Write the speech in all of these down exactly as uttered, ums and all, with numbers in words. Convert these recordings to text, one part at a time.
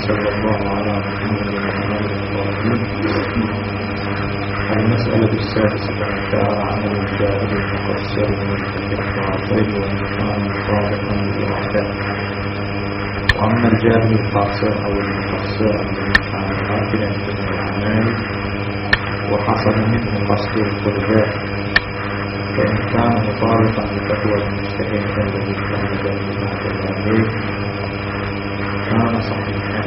وصلى الله على محمد وعلى المسألة السادسة عشر عمل الجاهل المقصر والمتكفر والمقام صادقا بالواقع. وأما الجاهل القاصر أو المقصر الذي كان غافلا من الأعمال وحصل منه قصد القربات، فإن كان مطابقا لفتوى المجتهد الذي كان ذلك عليه كان صحيحا.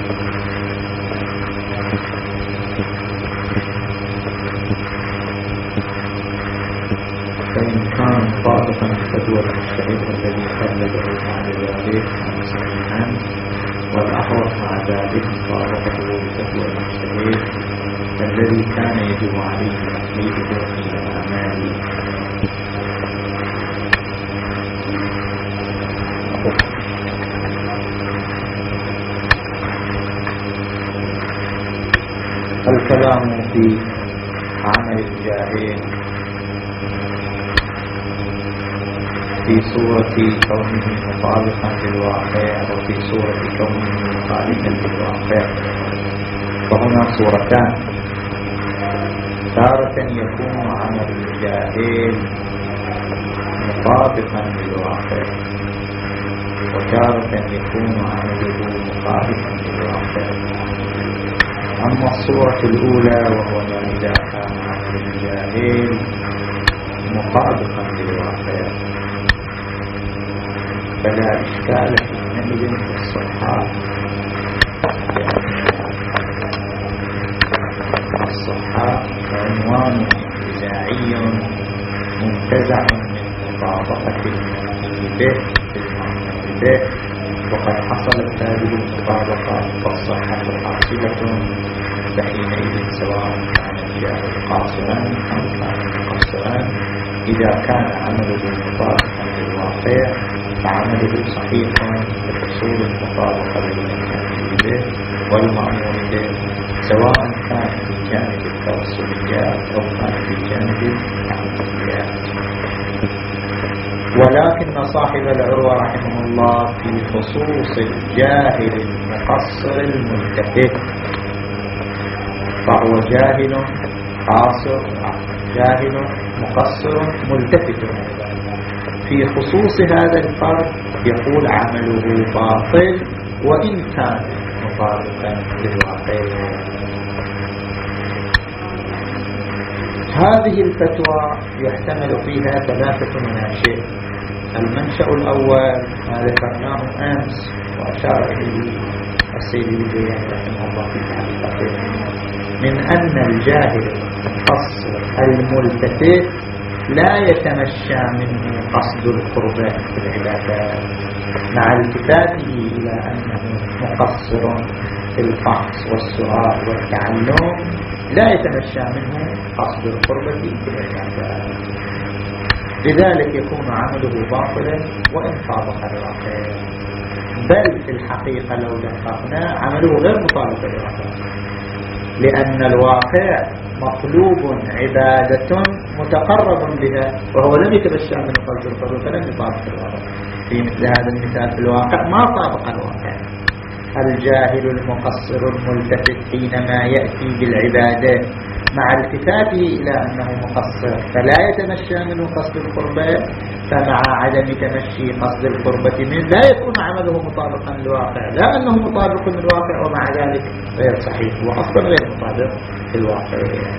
فإن كان مطابقا لفتوى المجتهد الذي قلده بعد ذلك كان صحيحا. والأحوط مع ذلك مطابقته لفتوى المجتهد الذي كان يجب عليه تقليده في الأعمال. الكلام في عمل الجاهل في صورة كونه مطابقا للواقع وفي صورة كونه مخالفا للواقع، فهنا صورتان: تارة يكون عمل الجاهل مطابقا للواقع، وتارة يكون عمله مخالفا للواقع. أما الصورة الأولى وهو ما إذا كان عمل الجاهل مطابقا للواقع فلا إشكال حينئذ في الصحة، الصحة عنوان انتزاعي منتزع من مطابقة المعنى به بالمعنى به، وقد حصلت هذه المطابقة فالصحة حاصلة، فحينئذ سواء كان الجاهل قاصرا أو كان مقصرا إذا كان عمله مطابقا للواقع فعمله صحيح لحصول المطابقة بين المأمور به والمأمور به، سواء كان في جانب التوسليات أو كان في جانب التعبديات. ولكن صاحب العروة رحمه الله في خصوص الجاهل المقصر الملتفت، فهو جاهل قاصر جاهل مقصر ملتفت، في خصوص هذا الفرد يقول عمله باطل وإن كان مطابقا للواقع. هذه الفتوى يحتمل فيها ثلاثة مناشئ. المنشأ الأول ما ذكرناه أمس وأشار إليه السيد الجياني رحمه الله في تعليقاته، من أن الجاهل المقصر الملتفت لا يتمشى منه قصد القربات في العبادات، مع التفاته إلى أنه مقصر في الفحص والسؤال والتعلم لا يتمشى منه قصد القربة في العبادات، لذلك يكون عمله باطلا وإن طابق الواقع. بل في الحقيقة لو دققنا عمله غير مطابق للواقع، لأن الواقع مطلوب عبادة متقرب بها وهو لم يتمشى من قصد القربة فلم يطابق الواقع. في مثل هذا المثال في الواقع ما طابق الواقع. الجاهل المقصر الملتفت حينما يأتي بالعبادة مع التفاته إلى أنه مقصر فلا يتمشى منه قصد القربة، فمع عدم تمشي قصد القربة منه لا يكون عمله مطابقا للواقع، لا أنه مطابق للواقع ومع ذلك غير صحيح وأصلا غير مطابق للواقع.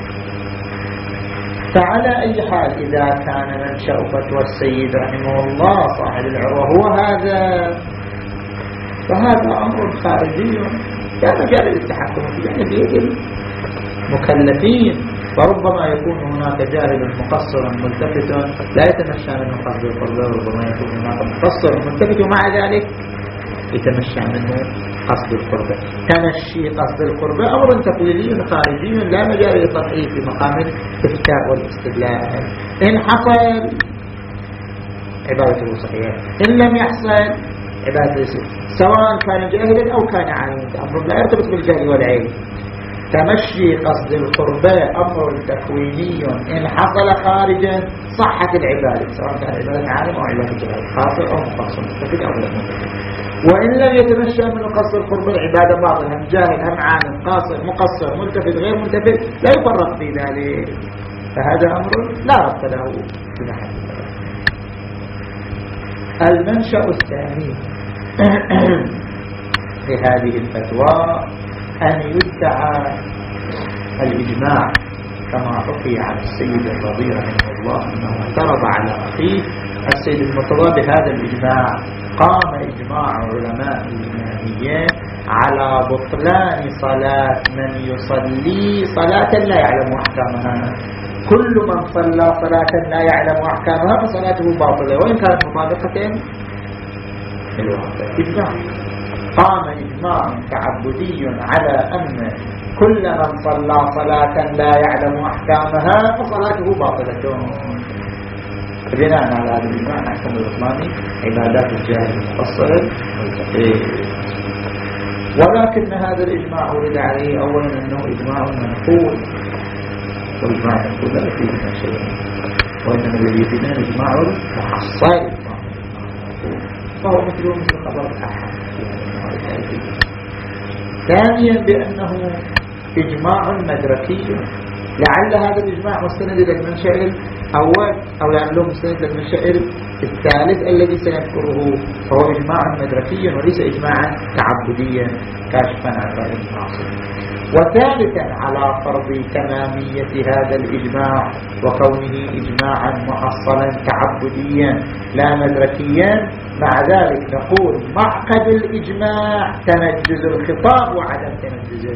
فعلى أي حال إذا كان منشأ فتوى السيد رحمه الله صاحب العروة هو هذا، فهذا أمر خارجي لا مجال للتحكم فيه، يعني بيد المكلفين. فربما يكون هناك جاهل مقصر ملتفت لا يتمشى منه قصد القربة، وربما يكون هناك مقصر ملتفت ومع ذلك يتمشى منه قصد القربة. تمشي قصد القربة أمر تقليدي خارجي لا مجال للتصحيح في مقام الافتاء والاستدلال. إن حصل عبادته صحيحة، إن لم يحصل عبادته، سواء كان جاهلا أو كان عالما، أمر لا يرتبط بالجهل والعلم. تمشي قصد القربة أمر تكويني إن حصل خارجا صحة العبادة، سواء كان عبادة عالم أو عبادة جاهل، خاطئ أو مقصر، متفق أو غير متفق. وإن لم يتمشى من قصد القربة العبادة باطل، هم جاهل هم عالم قاصر مقصر ملتفت غير ملتفت، لا يفرق في ذلك، فهذا أمر لا ربط له بنحن. المنشأ الثاني في هذه الفتوى أن يدعى الإجماع كما حكي عن السيد الرضي رحمه الله أنه اعترض على أخيه السيد المرتضى بهذا الإجماع. قام إجماع علماء الإمامية على بطلان صلاة من يصلي صلاة لا يعلم أحكامها. كل من صلى صلاة لا يعلم أحكامها فصلاته باطلة وإن كانت مطابقة للواقع. إجماع قام إجماع تعبدي على أن كل من صلى صلاة لا يعلم أحكامها فصلاته باطلة. بناء على هذا الإجماع نحكم الإسلامي عبادات الجاهل المفصلة والتقليد. ولكن هذا الإجماع ورد عليه أولا أنه إجماع منقول، والإجماع المنقول لا يفيد من شيء، وإنما الذي يفيدنا الإجماع محصل فهو مثل مثل خبر الأحد. ثانيا بأنه إجماع مدركي، لعل هذا الإجماع مستند إلى المنشأ الأول أو لعله مستند إلى المنشأ الثالث الذي سنذكره، فهو إجماع مدركي وليس إجماعا تعبديا كاشفا عن رأي الناصر. وثالثا على فرض تمامية هذا الإجماع وكونه إجماعا محصلا تعبديا لا مدركيا، مع ذلك نقول معقد الإجماع تنجز الخطاب وعدم تنجزه.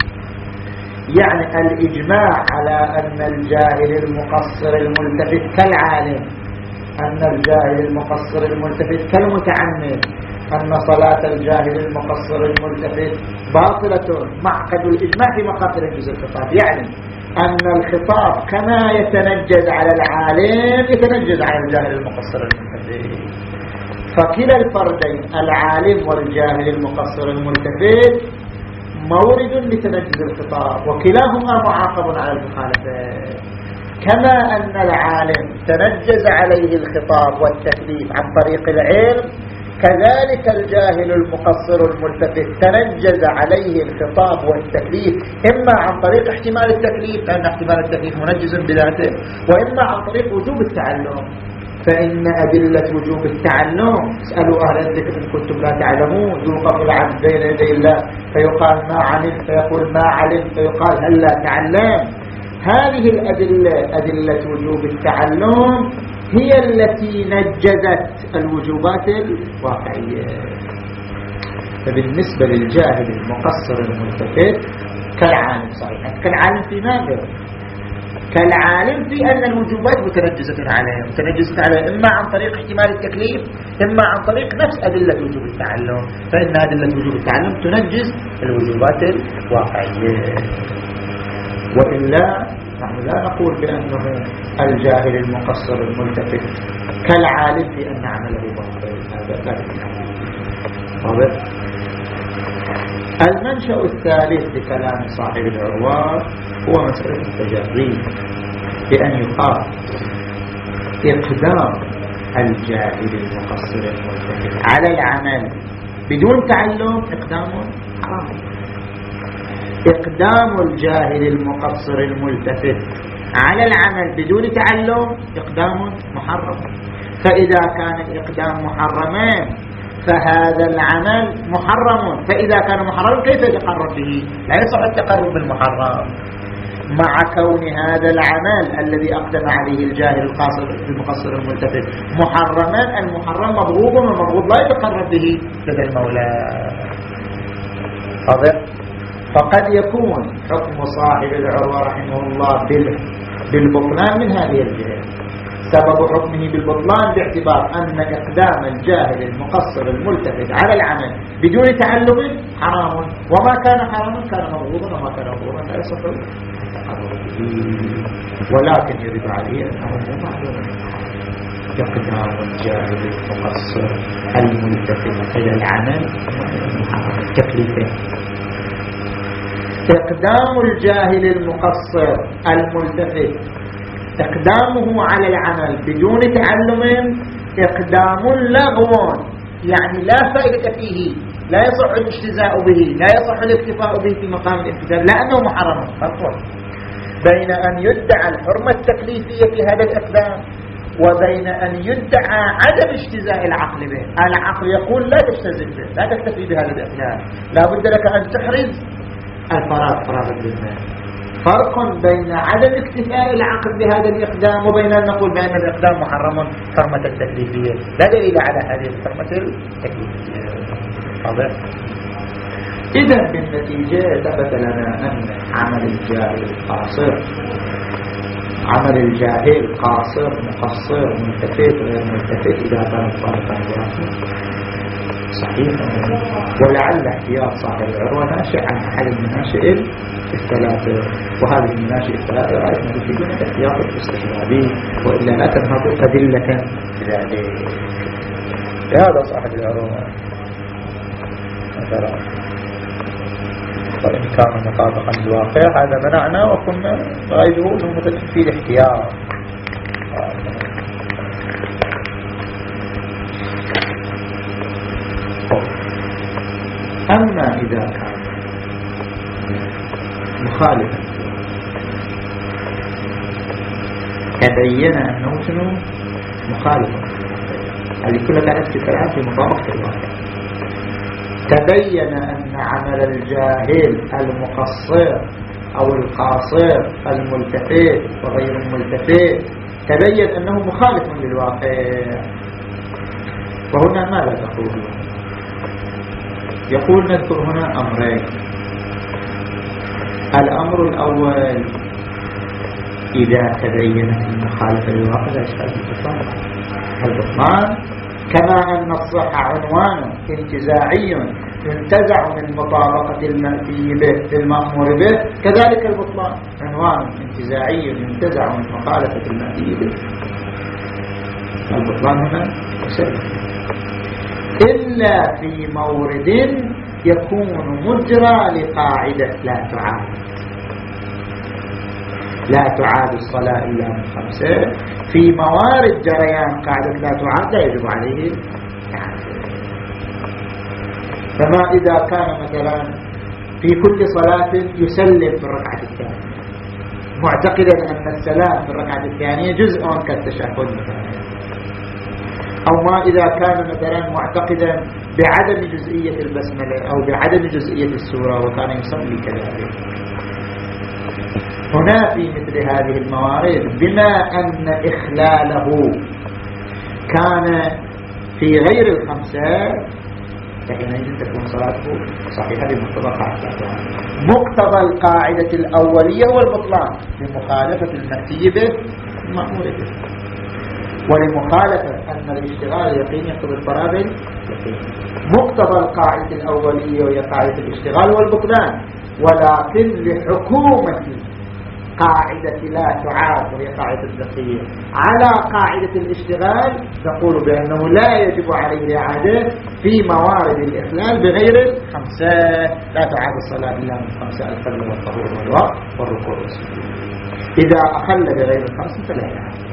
يعني الإجماع على أن الجاهل المقصر الملتفت كالعالم، أن الجاهل المقصر الملتفت كالمتعمد، أن صلاة الجاهل المقصر الملتفت باطلة. معقد الإجماع في مقام تنجز الخطاب، يعني أن الخطاب كما يتنجز على العالم يتنجز على الجاهل المقصر الملتفت. فكلا الفردين العالم والجاهل المقصر الملتفت مورد لتنجز الخطاب، وكلاهما معاقب على المخالفة. كما أن العالم تنجز عليه الخطاب والتكليف عن طريق العلم، كذلك الجاهل المقصر الملتفت تنجز عليه الخطاب والتكليف إما عن طريق احتمال التكليف، لأن احتمال التكليف منجز بذاته، وإما عن طريق وجوب التعلم. فإن أدلة وجوب التعلم اسألوا أهل الذكر إن كنتم لا تعلمون، يوقف العبد بين يدي الله فيقال ما علم فيقول ما علم فيقال هل لا تعلم. هذه الأدلة أدلة وجوب التعلم هي التي نجزت الوجوبات الواقعية. فبالنسبة للجاهل المقصر الملتفت كالعالم صحيح، كالعالم في ماذا؟ كالعالم في أن الوجوبات متنجزة عليه، متنجزة عليه إما عن طريق احتمال التكليف إما عن طريق نفس أدلة وجوب التعلم، فإن أدلة وجوب التعلم تنجز الوجوبات الواقعية. وإلا نحن لا نقول بأنه الجاهل المقصر الملتفت كالعالم في أن عمله باطل، هذا لا يمكن. المنشأ الثالث لكلام صاحب العروة هو مسألة التجري، بأن يقال إقدام الجاهل المقصر الملتفت على العمل بدون تعلم إقدام حرام. إقدام الجاهل المقصر الملتفت على العمل بدون تعلم إقدام محرم. فإذا كان الإقدام محرما فهذا العمل محرم، فإذا كان محرم كيف يتقرب به؟ لا يصح التقرب بالمحرم، مع كون هذا العمل الذي أقدم عليه الجاهل القاصر المقصر الملتفت محرما. المحرم مبغوض، والمبغوض لا يتقرب به لدى المولى. واضح؟ فقد يكون حكم صاحب العروة رحمه الله بالبطلان من هذه الجهة. سبب حكمه بالبطلان باعتبار أن إقدام الجاهل المقصر الملتفت على العمل بدون تعلم حرام، وما كان حراما كان مبغوضا، وما كان مبغوضا لا يصح التقرب به. ولكن يجب عليه أنه مو معلوم إقدام الجاهل المقصر الملتفت إلى العمل تكليفين. إقدام الجاهل المقصر الملتفت إقدامه على العمل بدون تعلم إقدام لغو، يعني لا فائدة فيه، لا يصح الاجتزاء به، لا يصح الاكتفاء به في مقام الامتثال، لأنه محرم. فرق بين أن يدعى الحرمة التكليفية في هذا الإقدام وبين أن يدعى عدم اجتزاء العقل به. العقل يقول لا تجتزئ به، لا تكتفي بهذا الإقدام، لا بد لك أن تحرز الفراغ فراغ الذمة. فرق بين عدم اكتفاء العقل بهذا الإقدام وبين أن نقول بأن الإقدام محرم حرمة التكليفية. لا دليل على هذه الحرمة التكليفية. واضح؟ إذا بالنتيجة ثبت لنا أن عمل الجاهل قاصر، عمل الجاهل قاصر مقصر ملتفت غير ملتفت إذا كان فارقا واحد صحيح. ولعل احتياط صاحب العروة ناشئ عن أحد المناشئ الثلاثة، وهذه المناشئ الثلاثة رأيتنا بفيدون احتياط الاستحبابي، وإلا لا تنهض أدلة ذلك. هذا صاحب العروة مثلا وإن كان مطابقا للواقع هذا منعنا، وكنا غيره انه في الاحتياط. أما إذا كان مخالفا تبين أنه شنو مخالفا، هذه كلها كانت في كلام في مطابقة الواقع. تبين أن عمل الجاهل المقصر أو القاصر الملتفت وغير الملتفت تبين أنه مخالف للواقع، وهنا ماذا تقول؟ يقول نذكر هنا أمرين. الأمر الأول إذا تبينت المخالفة للواقع لا إشكال في البطلان. البطلان كما أن الصحة عنوان انتزاعي ينتزع من مطابقة المأتي به في المأمور به، كذلك البطلان عنوان انتزاعي ينتزع من مخالفة المأتي به. البطلان هنا يسلم إلا في مورد يكون مجرى لقاعدة لا تعاد. لا تعاد الصلاة إلا من خمسة. في موارد جريان قاعدة لا تعاد لا يجب عليه تعاد. فما إذا كان مثلا في كل صلاة يسلم في الركعة الثانية معتقدا أن السلام في الركعة الثانية جزء كالتشهد مثلا، أو ما إذا كان مثلا معتقدا بعدم جزئية البسملة أو بعدم جزئية السورة وكان يصلي كذلك. هنا في مثل هذه الموارد بما أن إخلاله كان في غير الخمسة فحينئذ تكون صلاته صحيحة بمقتضى قاعدة. مقتضى القاعدة الأولية هو البطلان لمخالفة المأتي به المأمور به، ولمخالفة أن الاشتغال اليقين يقتضي الفراغ اليقين. مقتضى القاعدة الأولية وهي قاعدة الاشتغال والبطلان، ولكن لحكومة قاعدة لا تعاد وهي قاعدة الدقية على قاعدة الاشتغال نقول بأنه لا يجب عليه الإعادة في موارد الإخلال بغير الخمسة. لا تعاد الصلاة إلا من خمسة: الفجر والطهور والوقت والركوع والسجود. إذا أخل بغير الخمسة فلا يعاد.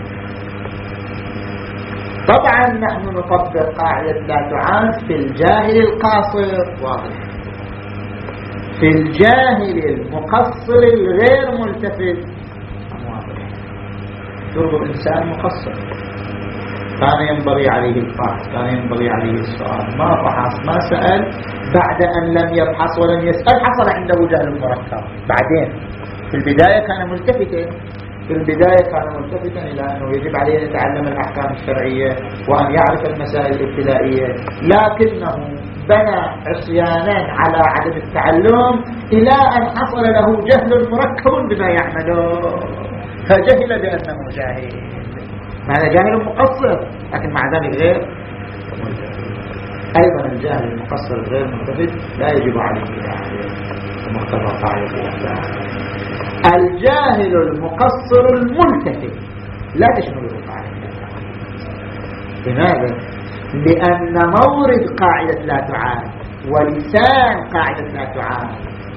طبعا نحن نطبق قاعدة لا تعاد في الجاهل القاصر، واضح. في الجاهل المقصر الغير ملتفت واضح. شرب الإنسان مقصر كان ينبغي عليه الفحص، كان ينبغي عليه السؤال، ما فحص ما سأل، بعد أن لم يبحث ولم يسأل حصل عنده جهل مركب. بعدين في البداية كان ملتفتا، في البداية كان ملتفتا إلى أنه يجب عليه أن يتعلم الأحكام الشرعية وأن يعرف المسائل الابتدائية، لكنه بنى عصيانا على عدم التعلم إلى أن حصل له جهل مركب بما يعمله فجهل بأنه جاهل. هذا جاهل مقصر لكن مع ذلك غير ملتفت. أيضا الجاهل المقصر غير ملتفت لا يجب عليه مقتضى قاعدة الإحسان. الجاهل المقصر الملتفت لا تشمله قاعدة الإحسان. لماذا؟ لأن مورد قاعدة لا تعاد ولسان قاعدة لا تعاد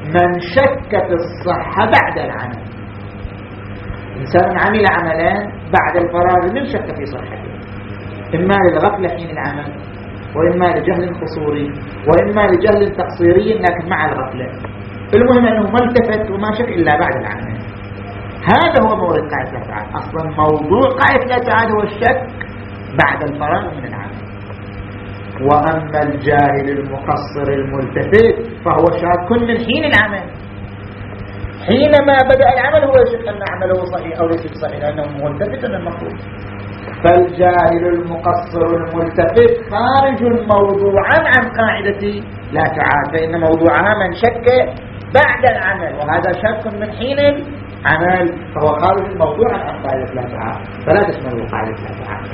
من شك في الصحة بعد العمل. إنسان عمل عملان بعد الفراغ من شك في صحته، إما للغفلة حين العمل، وإما لجهل خصوري، وإما لجهل تقصيري لكن مع الغفلة. المهم أنه ما التفت وما شك إلا بعد العمل. هذا هو مورد قاعدة لا تعاد. أصلا موضوع قاعدة لا تعاد هو الشك بعد الفراغ من العمل. وأما الجاهل المقصر الملتفت فهو شاك من حين العمل. حينما بدأ العمل هو يشك أن عمله صحيح أو ليس صحيح لأنه ملتفت من المفروض. فالجاهل المقصر الملتفت خارج موضوعا عن قاعدة لا تعاد، فإن موضوعها من شك بعد العمل، وهذا شك من حين العمل، فهو خارج الموضوع عن قاعدة لا تعاد، فلا تشمل قاعدة لا تعاد.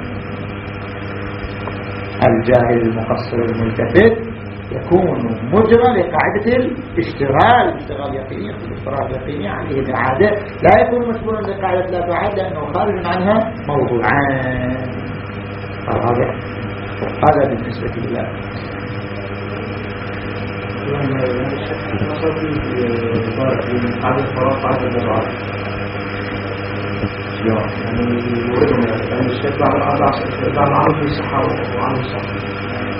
الجاهل المقصر الملتفت يكون مجرى لقاعدة الاشتغال، الاشتغال يقيني، الاشتغال يقيني عليه العادة، لا يكون مشمولا لقاعدة لا تعاد لأنه خارج عنها موضوعان. هذا هذا بالنسبة لله. يعني يوردهم يعني الشيخ بعد الأربع بعد العمل في الصحة وعمل الصحة.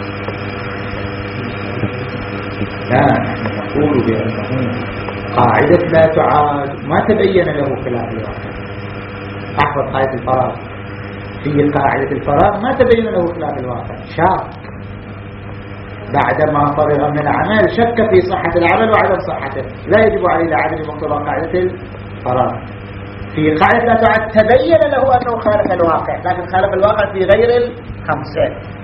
لا، نحن نقول بأنه قاعدة لا تعاد ما تبين له خلاف الواقع. أحفظ قاعدة الفراغ، في قاعدة الفراغ ما تبين له خلاف الواقع، شاك بعدما فرغ من العمل شك في صحة العمل وعدم صحته، لا يجب عليه العدل مقتضى قاعدة الفراغ. في قاعدة لا تعاد تبين له أنه خالف الواقع، لكن خالف الواقع في غير الخمسة.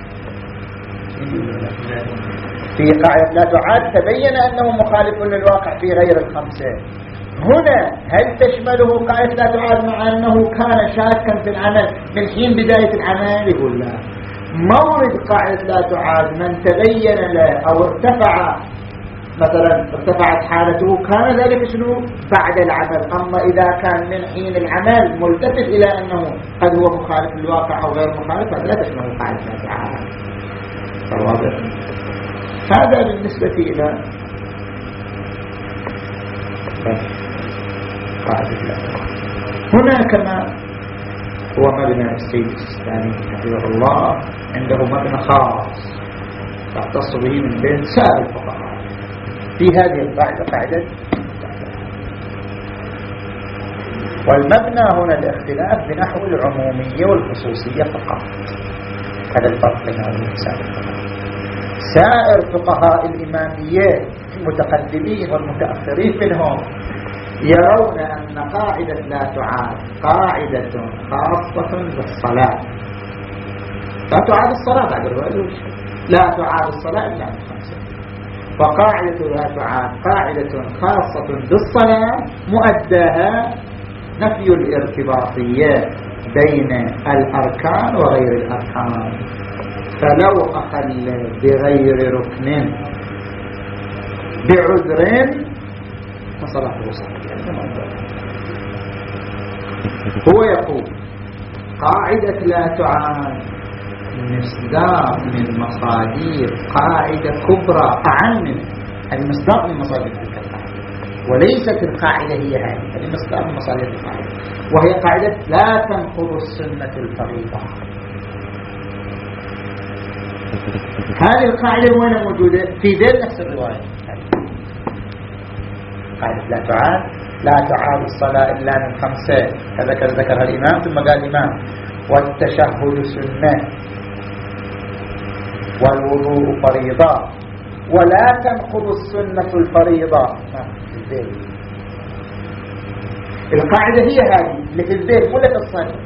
في قاعدة لا تعاد تبين أنه مخالف للواقع في غير الخمسة. هنا هل تشمله قاعدة لا تعاد مع أنه كان شاكا في العمل من حين بداية العمل؟ يقول لا. مورد قاعدة لا تعاد من تبين له أو ارتفع مثلا ارتفعت حالته كان ذلك شنو بعد العمل. أما إذا كان من حين العمل ملتفت إلى أنه قد هو مخالف للواقع أو غير مخالف فلا تشمله قاعدة لا تعاد. فواضح. هذا بالنسبة إلى قاعدة لا تعاد. هنا كما هو مبنى السيد السيستاني حفظه الله عنده مبنى خاص تختص به من بين سائر الفقهاء في هذه القاعدة قاعدة. والمبنى هنا الاختلاف بنحو العمومية والخصوصية فقط. هذا الفرق بين سائر الفقهاء. سائر فقهاء الإمامية المتقدمين والمتأخرين منهم يرون أن قاعدة لا تعاد قاعدة خاصة بالصلاة. لا تعاد الصلاة بعد الرؤية، لا تعاد الصلاة إلا من خمسة. فقاعدة لا تعاد قاعدة خاصة بالصلاة مؤداها نفي الارتباطية بين الأركان وغير الأركان. فلو أخل بغير ركن بعذر فصلاته صحيحة. هو يقول قاعدة لا تعاد مصداق من مصادر قاعدة كبرى أعم من المصداق من مصادر تلك القاعدة، وليست القاعدة هي هذه المصداق من مصادر القاعدة، وهي قاعدة لا تنقض السنة الفريضة. هذه القاعدة وين موجودة؟ في ذيل نفس الرواية. قاعدة لا تعاد لا تعاد الصلاة إلا من خمسة كذا كذا ذكرها الإمام ثم قال الإمام والتشهد سنة والوضوء فريضة ولا تنقض السنة الفريضة. القاعدة هي هذه اللي في الذيل مو في الصدر.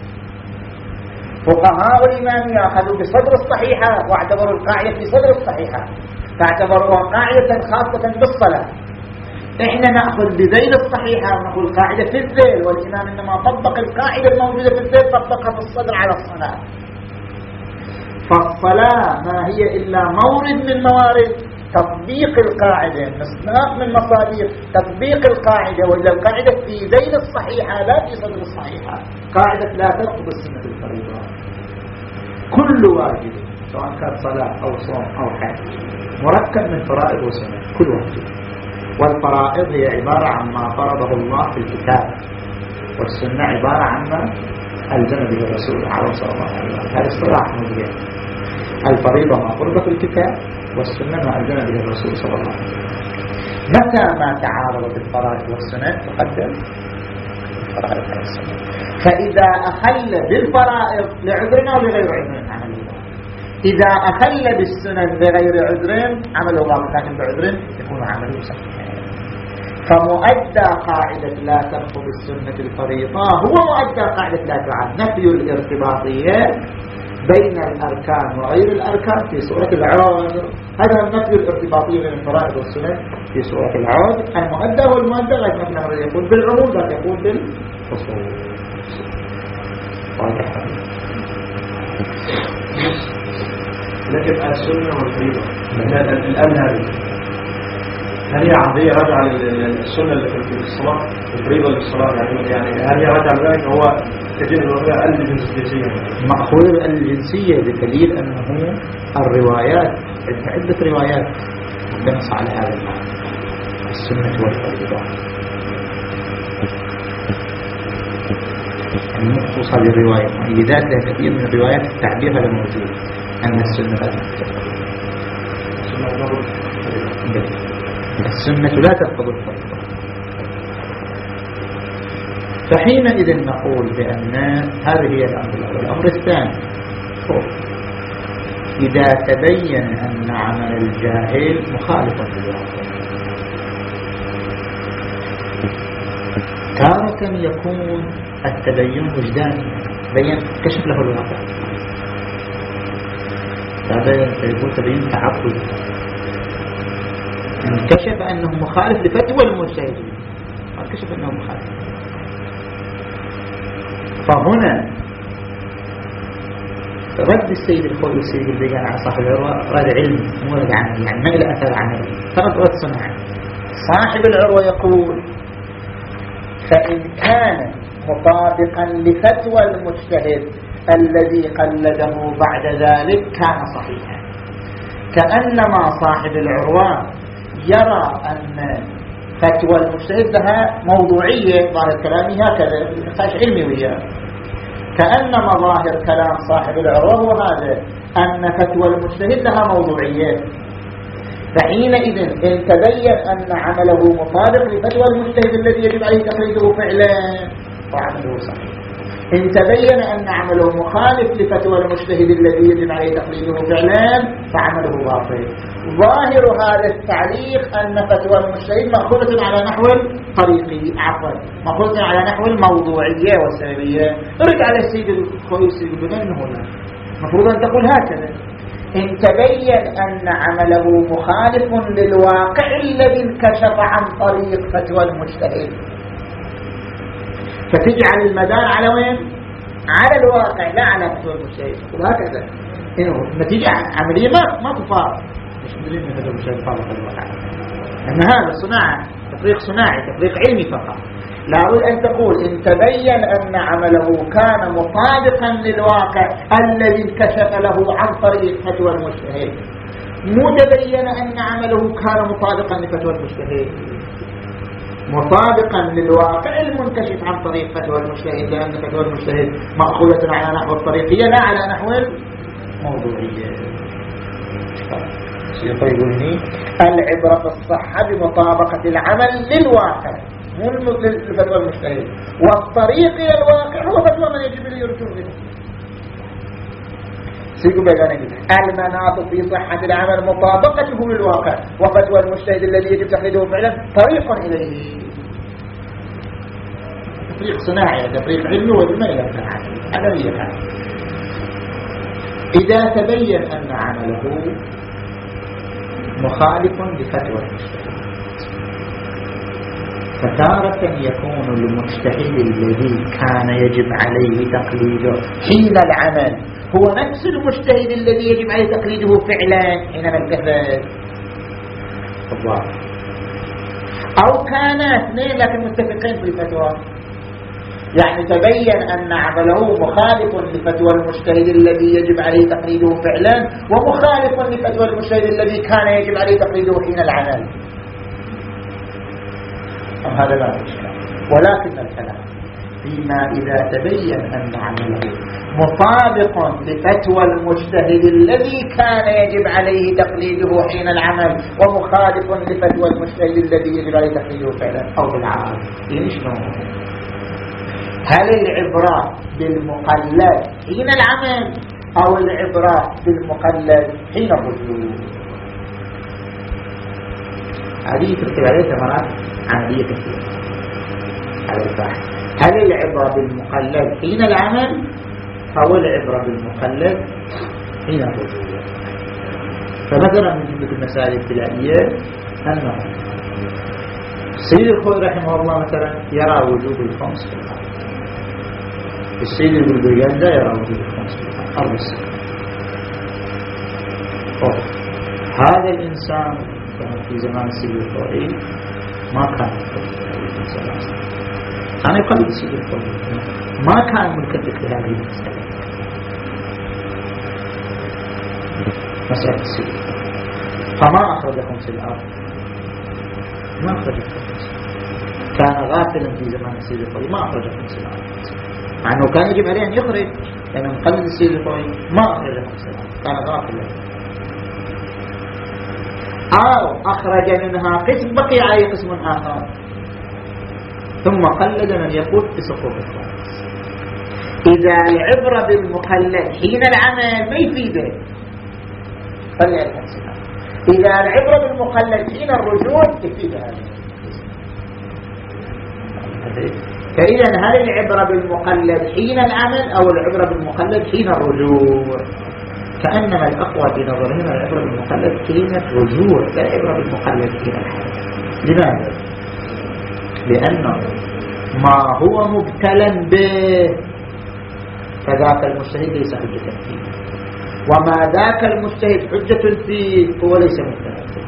فقهاء الإمامية أخذوا بصدر الصحيحة واعتبروا القاعدة في صدر الصحيحة فاعتبروها قاعدة خاصة بالصلاة. إحنا نأخذ بذيل الصحيحة ونقول قاعدة في الذيل، والإمام إنما طبق القاعدة الموجودة في الذيل طبقها في الصدر على الصلاة. فالصلاة ما هي إلا مورد من موارد تطبيق القاعدة، مصداق من مصادر تطبيق القاعدة. وإلا القاعدة في ذيل الصحيحة لا في صدر الصحيحة. قاعدة لا تنقض السنة الفريضة. كل واجب سواء كان صلاة أو صوم أو حج مركب من فرائض وسنة، كل واجب والفرائض هي عبارة عن ما فرضه الله في الكتاب، والسنة عبارة عن ما ألزم به الرسول عليه صلى الله عليه وسلم. هذا اصطلاح موجود. الفريضة ما فرض في الكتاب، والسنة ما ألزم به الرسول صلى الله عليه وسلم. متى ما تعارضت الفرائض والسنة تقدم الفرائض على السنة. فإذا أخل بالفرائض لعذرنا ولغير عذر عمله، إذا أخل بالسنن بغير عذر عمله باطل، لكن بعذر يكون عمله صحيحا. فمؤدى قاعدة لا تنقض السنة الفريضة هو مؤدى قاعدة لا تعد، نفي الارتباطية بين الأركان وغير الأركان في سورة العود. هذا النفي الارتباطي بين الفرائض والسنن في سورة العود. المؤدى هو المؤدى، لكن نحن يقول بالعموم لا يقول بالخصوص. لكن السنة والفريضة الآن هذه هل هي عادية راجعة للسنة اللي في الصلاة الفريضة للصلاة؟ يعني يعني هل هي راجعة لذلك هو كثير من الوقت الجنسية مأخوذ الجنسية بدليل أنه الروايات عدة روايات تنص على هذا المعنى، السنة والفريضة المخصوصة بالرواية، لذلك كثير من الروايات التعبير هذا موجود أن السنة لا تنقض السنة لا تنقض الفريضة. فحينئذ نقول بأن هذه هي الأمر الأول. الأمر الثاني إذا تبين أن عمل الجاهل مخالفا للواقع، تارة يكون التبين وجداني، بين كشف له الواقع، هذا يكون تبين تعقل، انكشف أنه مخالف لفتوى المجتهدين، انكشف أنه مخالف. فهنا رد السيد الخوي والسيد البيجان على صاحب العروة رد علمي مو رد عملي، يعني ما إلى أثر عملي، فرد رد صناعي. صاحب العروة يقول فإن كان مطابقا لفتوى المجتهد الذي قلده بعد ذلك كان صحيحا. كأنما صاحب العروة يرى أن فتوى المجتهد لها موضوعية، ظاهر كلامي هكذا نقاش علمي وياه، كأنما ظاهر كلام صاحب العروة هو هذا أن فتوى المجتهد لها موضوعية. فحينئذ إن تبين أن عمله مطابق لفتوى المجتهد الذي يجب عليه تقليده فعلا فعمله صحيح. إن تبين أن عمله مخالف لفتوى المجتهد الذي يجب عليه تقليده فعلا فعمله باطل. ظاهر هذا التعليق أن فتوى المجتهد مأخوذة على نحو الطريقي، عفوا مأخوذة على نحو الموضوعية والسببية. رد على السيد الخوي السيد البنان هنا المفروض أن تقول هكذا: إن تبين أن عمله مخالف للواقع الذي انكشف عن طريق فتوى المجتهد، فتجعل المدار على وين؟ على الواقع لا على فتوى المجتهد. وهكذا إنه النتيجة عملية ما ما تفارق، مش مدرين من فتوى المجتهد فارق الواقع، أن هذا صناعة تفريق صناعي تفريق علمي فقط. لابد أن تقول إن تبين أن عمله كان مطابقا للواقع الذي انكشف له عن طريق فتوى المجتهد، مو تبين أن عمله كان مطابقا لفتوى المجتهد، مطابقا للواقع المنكشف عن طريق فتوى المجتهد، لأن فتوى المجتهد مأخوذة على نحو الطريقية لا على نحو الموضوعية. يقولني العبرة الصحة بمطابقة العمل للواقع مو لفتوى المجتهد، والطريق الى الواقع هو فتوى من يجب ان يرجع منه. سيقول بيغاني المناط في صحة العمل مطابقته للواقع، وفتوى المجتهد الذي يجب تقليده فعلا طريق اليه. تفريق صناعي، تفريق علمي وما الى ذلك. هذا هي الحال. اذا تبين ان عمله مخالف لفتوى المجتهد، فتارة يكون المجتهد الذي كان يجب عليه تقليده حين العمل هو نفس المجتهد الذي يجب عليه تقليده فعلا حينما الكفر، أو كان اثنين لكن متفقين في الفتوى. يعني تبين أن عمله مخالف لفتوى المجتهد الذي يجب عليه تقليده فعلا، ومخالف لفتوى المجتهد الذي كان يجب عليه تقليده حين العمل. هذا لا إشكال. ولكن الكلام فيما إذا تبين أن عمله مطابق لفتوى المجتهد الذي كان يجب عليه تقليده حين العمل ومخالف لفتوى المجتهد الذي يجب عليه تقليده فعلا أو بالعمل. يعني شنو؟ هل العبرة بالمقلد حين العمل أو العبرة بالمقلد حين الرجوع؟ هذه ترتب عليها ثمرات عملية كثيرة على البحث. هل العبرة بالمقلد حين العمل أو العبرة بالمقلد حين الرجوع؟ فمثلا من جملة المسائل الابتدائية أنه السيد الخوئي رحمه الله مثلا يرى وجوب الخمس في الأرض، السيد البلبيان لا يرى وجوب الخمس في الأرض السنة. هذا الإنسان كان في زمان السيد الخوئي ما كان أنا يقلد السيد الخوئي ما كان ملتفت لهذه المسألة، مسألة السيد فما أخرج خمس الأرض، ما أخرج خمس، كان غافلا في زمان السيد الخوئي ما أخرج خمس الأرض، مع أنه كان يجب عليه أن يخرج لأنه مقلد السيد الخوئي ما أخرج خمس الأرض، كان غافلا. أو أخرج منها قسم بقي عليه قسم آخر ثم قلد من يقول بسقوط الخامس. إذا العبرة بالمقلد حين العمل ما يفيده فليأتي. إذا العبرة بالمقلد حين الرجوع يفيد هذا. فإذا هل العبرة بالمقلد حين العمل أو العبرة بالمقلد حين الرجوع؟ كأنما الأقوى في نظرهم العبرة بالمقلد حين الرجوع لا العبرة بالمقلد حين العمل. لماذا؟ لأنه ما هو مبتلا به فذاك المجتهد ليس حجة فيه، وما ذاك المجتهد حجة فيه هو ليس مبتلا به.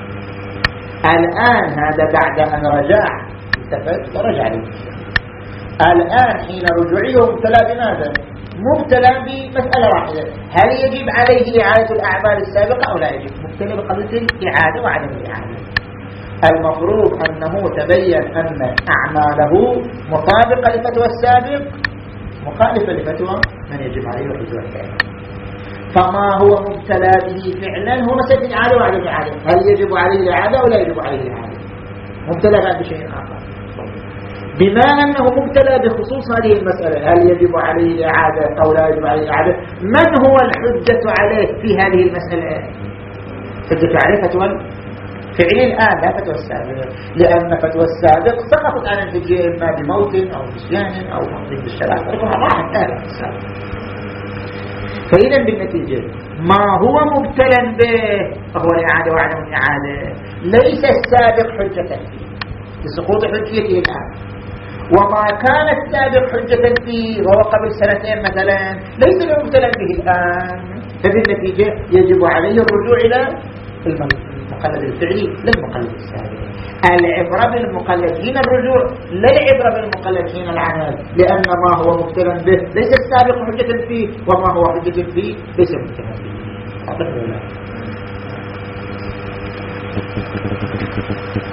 الآن هذا بعد أن رجع التفت ورجع للمجتهد. الآن حين رجوعه مبتلا بماذا؟ مبتلا بمسألة واحدة، هل يجب عليه إعادة الأعمال السابقة أو لا يجب؟ مبتلا بقضية الإعادة وعدم الإعادة. المفروض أنه تبين أن أعماله مطابقة لفتوى السابق مخالفة لفتوى من يجب عليه الرجوع فعلا. فما هو مبتلى به فعلا هو مسألة الإعادة وعدم الإعادة، هل يجب عليه الإعادة أو لا يجب عليه الإعادة؟ مبتلى بعد بشيء آخر. بما أنه مبتلى بخصوص هذه المسألة هل يجب عليه الإعادة أو لا يجب عليه الإعادة، من هو الحجة عليه في هذه المسألة؟ حجة عليه فتوى فعل الآن لا فتوى السابق، لأن فتوى السابق سقطت عن الحجة إما بموت أو نسيان أو مقصد بالشرع راحت آلة السابق. فإذا بالنتيجة ما هو مبتلا به فهو الإعادة وعدم الإعادة، ليس السابق حجة فيه بسقوط حجيته الآن، وما كان السابق حجة فيه وهو قبل سنتين مثلا ليس مبتلا به الآن. فبالنتيجة يجب عليه الرجوع إلى المقلد الفعلي للمقلد السابق. العبرة بالمقلد حين الرجوع لا العبرة بالمقلد حين العمل، لأن ما هو مبتلا به ليس السابق حجة فيه وما هو حجة فيه ليس مبتلا به.